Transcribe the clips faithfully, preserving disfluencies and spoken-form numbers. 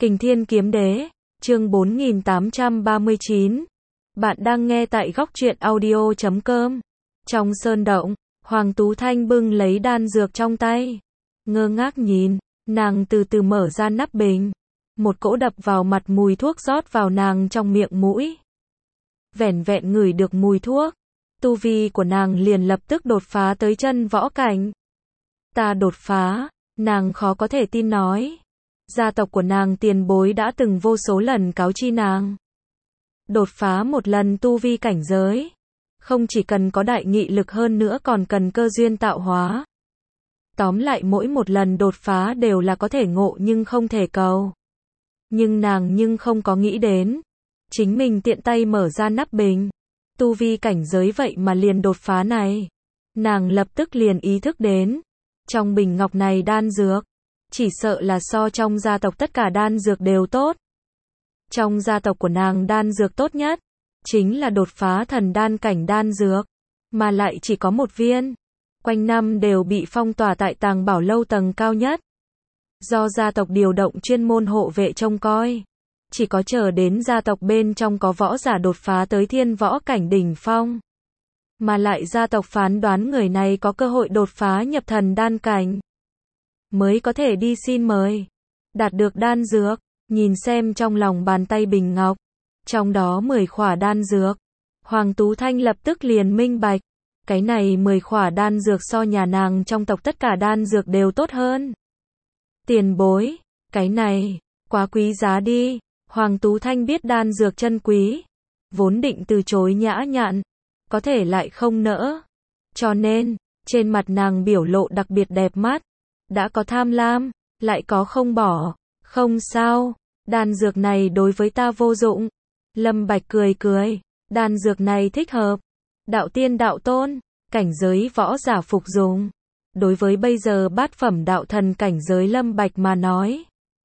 Kình Thiên Kiếm Đế, chương bốn nghìn tám trăm ba mươi chín. Bạn đang nghe tại góc truyện audio chấm com. Trong sơn động, Hoàng Tú Thanh bưng lấy đan dược trong tay. Ngơ ngác nhìn, nàng từ từ mở ra nắp bình. Một cỗ đập vào mặt mùi thuốc rót vào nàng trong miệng mũi. Vẻn vẹn ngửi được mùi thuốc, tu vi của nàng liền lập tức đột phá tới chân võ cảnh. Ta đột phá, nàng khó có thể tin nói. Gia tộc của nàng tiền bối đã từng vô số lần cáo chi nàng. Đột phá một lần tu vi cảnh giới, không chỉ cần có đại nghị lực hơn nữa còn cần cơ duyên tạo hóa. Tóm lại mỗi một lần đột phá đều là có thể ngộ nhưng không thể cầu. Nhưng nàng nhưng không có nghĩ đến. Chính mình tiện tay mở ra nắp bình. Tu vi cảnh giới vậy mà liền đột phá này. Nàng lập tức liền ý thức đến. Trong bình ngọc này đan dược. Chỉ sợ là so trong gia tộc tất cả đan dược đều tốt. Trong gia tộc của nàng đan dược tốt nhất. Chính là đột phá thần đan cảnh đan dược. Mà lại chỉ có một viên. Quanh năm đều bị phong tỏa tại tàng bảo lâu tầng cao nhất. Do gia tộc điều động chuyên môn hộ vệ trông coi. Chỉ có chờ đến gia tộc bên trong có võ giả đột phá tới thiên võ cảnh đỉnh phong. Mà lại gia tộc phán đoán người này có cơ hội đột phá nhập thần đan cảnh. Mới có thể đi xin mời. Đạt được đan dược. Nhìn xem trong lòng bàn tay bình ngọc. Trong đó mười khỏa đan dược. Hoàng Tú Thanh lập tức liền minh bạch. Cái này mười khỏa đan dược so nhà nàng trong tộc tất cả đan dược đều tốt hơn. Tiền bối. Cái này. Quá quý giá đi. Hoàng Tú Thanh biết đan dược chân quý. Vốn định từ chối nhã nhặn. Có thể lại không nỡ. Cho nên. Trên mặt nàng biểu lộ đặc biệt đẹp mắt. Đã có tham lam. Lại có không bỏ. Không sao. Đan dược này đối với ta vô dụng. Lâm Bạch cười cười. Đan dược này thích hợp. Đạo tiên đạo tôn. Cảnh giới võ giả phục dụng. Đối với bây giờ bát phẩm đạo thần cảnh giới Lâm Bạch mà nói.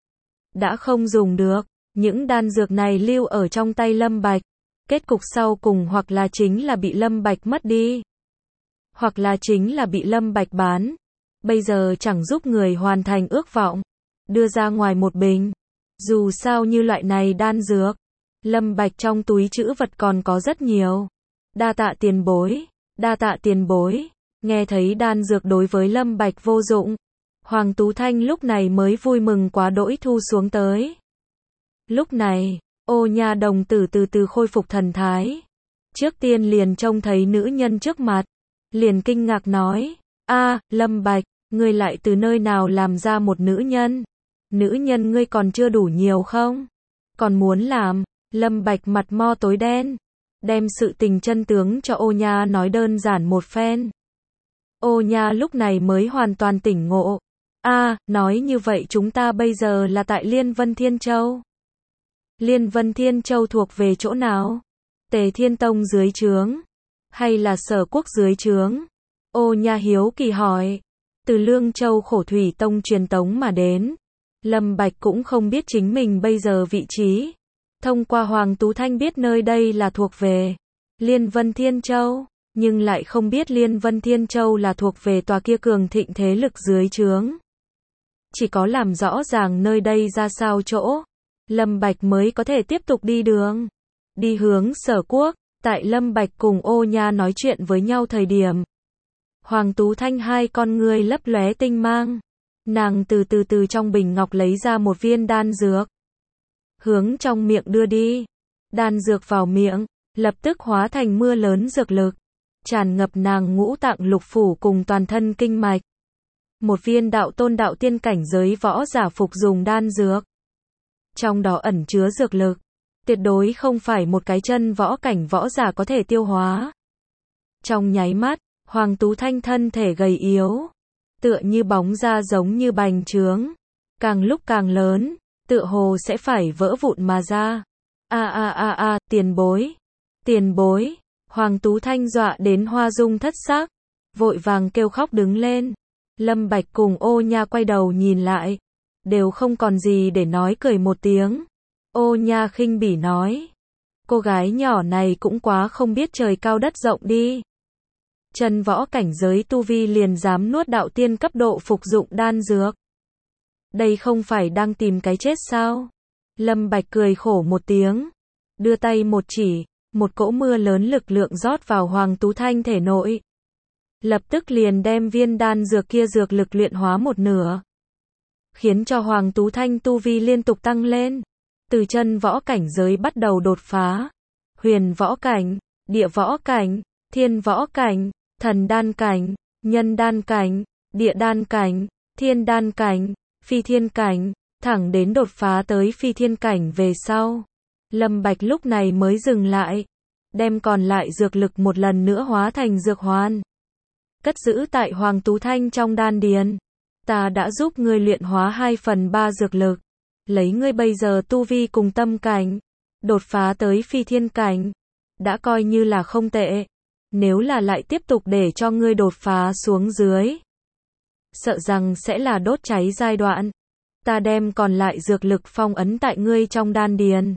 Đã không dùng được. Những đan dược này lưu ở trong tay Lâm Bạch. Kết cục sau cùng hoặc là chính là bị Lâm Bạch mất đi. Hoặc là chính là bị Lâm Bạch bán. Bây giờ chẳng giúp người hoàn thành ước vọng. Đưa ra ngoài một bình. Dù sao như loại này đan dược. Lâm Bạch trong túi trữ vật còn có rất nhiều. Đa tạ tiền bối. Đa tạ tiền bối. Nghe thấy đan dược đối với Lâm Bạch vô dụng. Hoàng Tú Thanh lúc này mới vui mừng quá đỗi thu xuống tới. Lúc này, Ô Nha đồng tử từ từ khôi phục thần thái. Trước tiên liền trông thấy nữ nhân trước mặt. Liền kinh ngạc nói. A, Lâm Bạch, ngươi lại từ nơi nào làm ra một nữ nhân? Nữ nhân ngươi còn chưa đủ nhiều không? Còn muốn làm? Lâm Bạch mặt mo tối đen. Đem sự tình chân tướng cho Ô Nha nói đơn giản một phen. Ô Nha lúc này mới hoàn toàn tỉnh ngộ. A, nói như vậy chúng ta bây giờ là tại Liên Vân Thiên Châu. Liên Vân Thiên Châu thuộc về chỗ nào? Tề Thiên Tông dưới trướng? Hay là Sở Quốc dưới trướng? Ô Nha hiếu kỳ hỏi. Từ Lương Châu Khổ Thủy Tông truyền tống mà đến. Lâm Bạch cũng không biết chính mình bây giờ vị trí. Thông qua Hoàng Tú Thanh biết nơi đây là thuộc về Liên Vân Thiên Châu. Nhưng lại không biết Liên Vân Thiên Châu là thuộc về tòa kia cường thịnh thế lực dưới trướng. Chỉ có làm rõ ràng nơi đây ra sao chỗ. Lâm Bạch mới có thể tiếp tục đi đường. Đi hướng Sở Quốc. Tại Lâm Bạch cùng Ô Nha nói chuyện với nhau thời điểm. Hoàng Tú Thanh hai con ngươi lấp lóe tinh mang. Nàng từ từ từ trong bình ngọc lấy ra một viên đan dược. Hướng trong miệng đưa đi. Đan dược vào miệng. Lập tức hóa thành mưa lớn dược lực. Tràn ngập nàng ngũ tạng lục phủ cùng toàn thân kinh mạch. Một viên đạo tôn đạo tiên cảnh giới võ giả phục dùng đan dược. Trong đó ẩn chứa dược lực. Tuyệt đối không phải một cái chân võ cảnh võ giả có thể tiêu hóa. Trong nháy mắt, Hoàng Tú Thanh thân thể gầy yếu. Tựa như bóng da giống như bành trướng. Càng lúc càng lớn. Tựa hồ sẽ phải vỡ vụn mà ra. A a a a, tiền bối. Tiền bối. Hoàng Tú Thanh dọa đến hoa dung thất sắc. Vội vàng kêu khóc đứng lên. Lâm Bạch cùng Ô Nha quay đầu nhìn lại. Đều không còn gì để nói cười một tiếng. Ô Nha khinh bỉ nói. Cô gái nhỏ này cũng quá không biết trời cao đất rộng đi. Chân võ cảnh giới tu vi liền dám nuốt đạo tiên cấp độ phục dụng đan dược. Đây không phải đang tìm cái chết sao? Lâm Bạch cười khổ một tiếng, đưa tay một chỉ, một cỗ mưa lớn lực lượng rót vào Hoàng Tú Thanh thể nội. Lập tức liền đem viên đan dược kia dược lực luyện hóa một nửa, khiến cho Hoàng Tú Thanh tu vi liên tục tăng lên, từ chân võ cảnh giới bắt đầu đột phá, huyền võ cảnh, địa võ cảnh, thiên võ cảnh, thần đan cảnh, nhân đan cảnh, địa đan cảnh, thiên đan cảnh, phi thiên cảnh, thẳng đến đột phá tới phi thiên cảnh về sau. Lâm Bạch lúc này mới dừng lại, đem còn lại dược lực một lần nữa hóa thành dược hoàn, cất giữ tại Hoàng Tú Thanh trong đan điền. Ta đã giúp ngươi luyện hóa hai phần ba dược lực, lấy ngươi bây giờ tu vi cùng tâm cảnh, đột phá tới phi thiên cảnh, đã coi như là không tệ. Nếu là lại tiếp tục để cho ngươi đột phá xuống dưới, sợ rằng sẽ là đốt cháy giai đoạn. Ta đem còn lại dược lực phong ấn tại ngươi trong đan điền.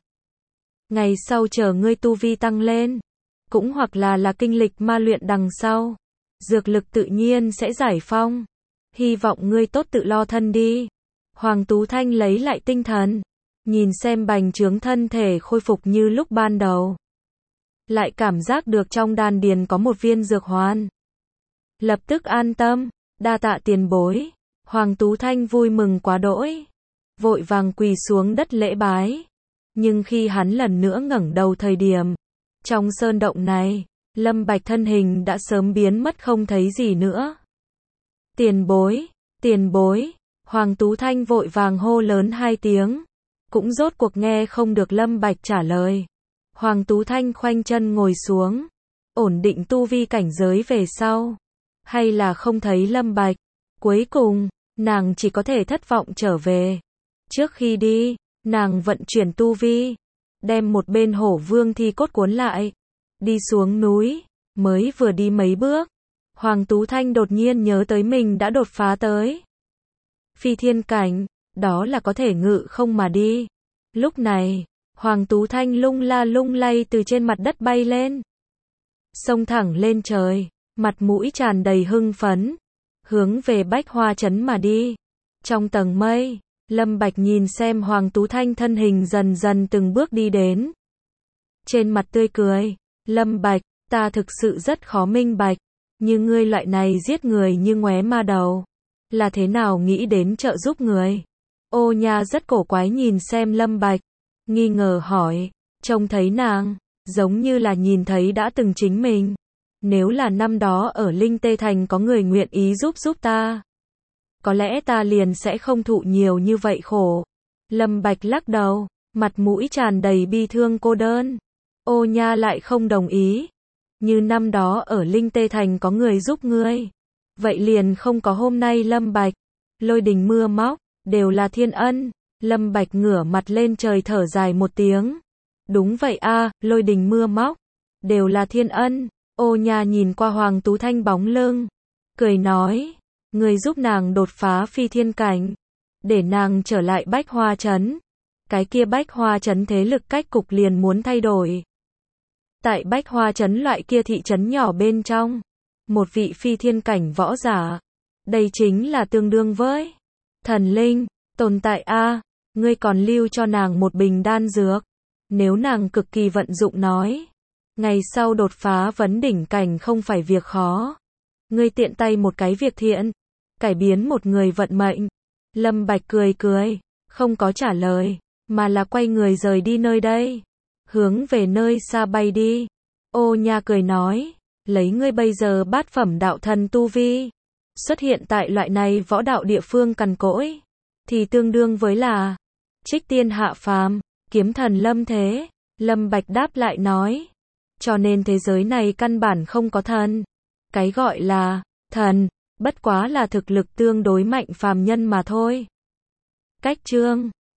Ngày sau chờ ngươi tu vi tăng lên, cũng hoặc là là kinh lịch ma luyện đằng sau, dược lực tự nhiên sẽ giải phong. Hy vọng ngươi tốt tự lo thân đi. Hoàng Tú Thanh lấy lại tinh thần, nhìn xem bành trướng thân thể khôi phục như lúc ban đầu, lại cảm giác được trong đan điền có một viên dược hoàn. Lập tức an tâm, đa tạ tiền bối. Hoàng Tú Thanh vui mừng quá đỗi, vội vàng quỳ xuống đất lễ bái. Nhưng khi hắn lần nữa ngẩng đầu thời điểm, trong sơn động này, Lâm Bạch thân hình đã sớm biến mất không thấy gì nữa. Tiền bối, tiền bối, Hoàng Tú Thanh vội vàng hô lớn hai tiếng, cũng rốt cuộc nghe không được Lâm Bạch trả lời. Hoàng Tú Thanh khoanh chân ngồi xuống, ổn định tu vi cảnh giới về sau, hay là không thấy Lâm Bạch. Cuối cùng, nàng chỉ có thể thất vọng trở về. Trước khi đi, nàng vận chuyển tu vi, đem một bên hổ vương thi cốt cuốn lại, đi xuống núi. Mới vừa đi mấy bước, Hoàng Tú Thanh đột nhiên nhớ tới mình đã đột phá tới phi thiên cảnh, đó là có thể ngự không mà đi. Lúc này, Hoàng Tú Thanh lung la lung lay từ trên mặt đất bay lên, xông thẳng lên trời, mặt mũi tràn đầy hưng phấn, hướng về Bách Hoa Trấn mà đi. Trong tầng mây, Lâm Bạch nhìn xem Hoàng Tú Thanh thân hình dần dần từng bước đi đến, trên mặt tươi cười. Lâm Bạch, ta thực sự rất khó minh bạch, như ngươi loại này giết người như ngoé ma đầu, là thế nào nghĩ đến trợ giúp người? Ô Nha rất cổ quái nhìn xem Lâm Bạch, nghi ngờ hỏi, trông thấy nàng, giống như là nhìn thấy đã từng chính mình. Nếu là năm đó ở Linh Tê Thành có người nguyện ý giúp giúp ta, có lẽ ta liền sẽ không thụ nhiều như vậy khổ. Lâm Bạch lắc đầu, mặt mũi tràn đầy bi thương cô đơn. Ô Nha lại không đồng ý. Như năm đó ở Linh Tê Thành có người giúp ngươi, vậy liền không có hôm nay. Lâm Bạch, lôi đình mưa móc, đều là thiên ân. Lâm Bạch ngửa mặt lên trời thở dài một tiếng. Đúng vậy a, lôi đình mưa móc, đều là thiên ân. Ô Nha nhìn qua Hoàng Tú Thanh bóng lưng, cười nói, ngươi giúp nàng đột phá phi thiên cảnh, để nàng trở lại Bách Hoa Trấn. Cái kia Bách Hoa Trấn thế lực cách cục liền muốn thay đổi. Tại Bách Hoa Trấn loại kia thị trấn nhỏ bên trong, một vị phi thiên cảnh võ giả, đây chính là tương đương với thần linh, tồn tại a. Ngươi còn lưu cho nàng một bình đan dược, nếu nàng cực kỳ vận dụng nói, ngày sau đột phá vấn đỉnh cảnh không phải việc khó. Ngươi tiện tay một cái việc thiện, cải biến một người vận mệnh. Lâm Bạch cười cười, không có trả lời, mà là quay người rời đi nơi đây, hướng về nơi xa bay đi. Ô Nha cười nói, lấy ngươi bây giờ bát phẩm đạo thần tu vi, xuất hiện tại loại này võ đạo địa phương cằn cỗi, thì tương đương với là trích tiên hạ phàm, kiếm thần lâm thế. Lâm Bạch đáp lại nói, cho nên thế giới này căn bản không có thần. Cái gọi là thần, bất quá là thực lực tương đối mạnh phàm nhân mà thôi. Cách chương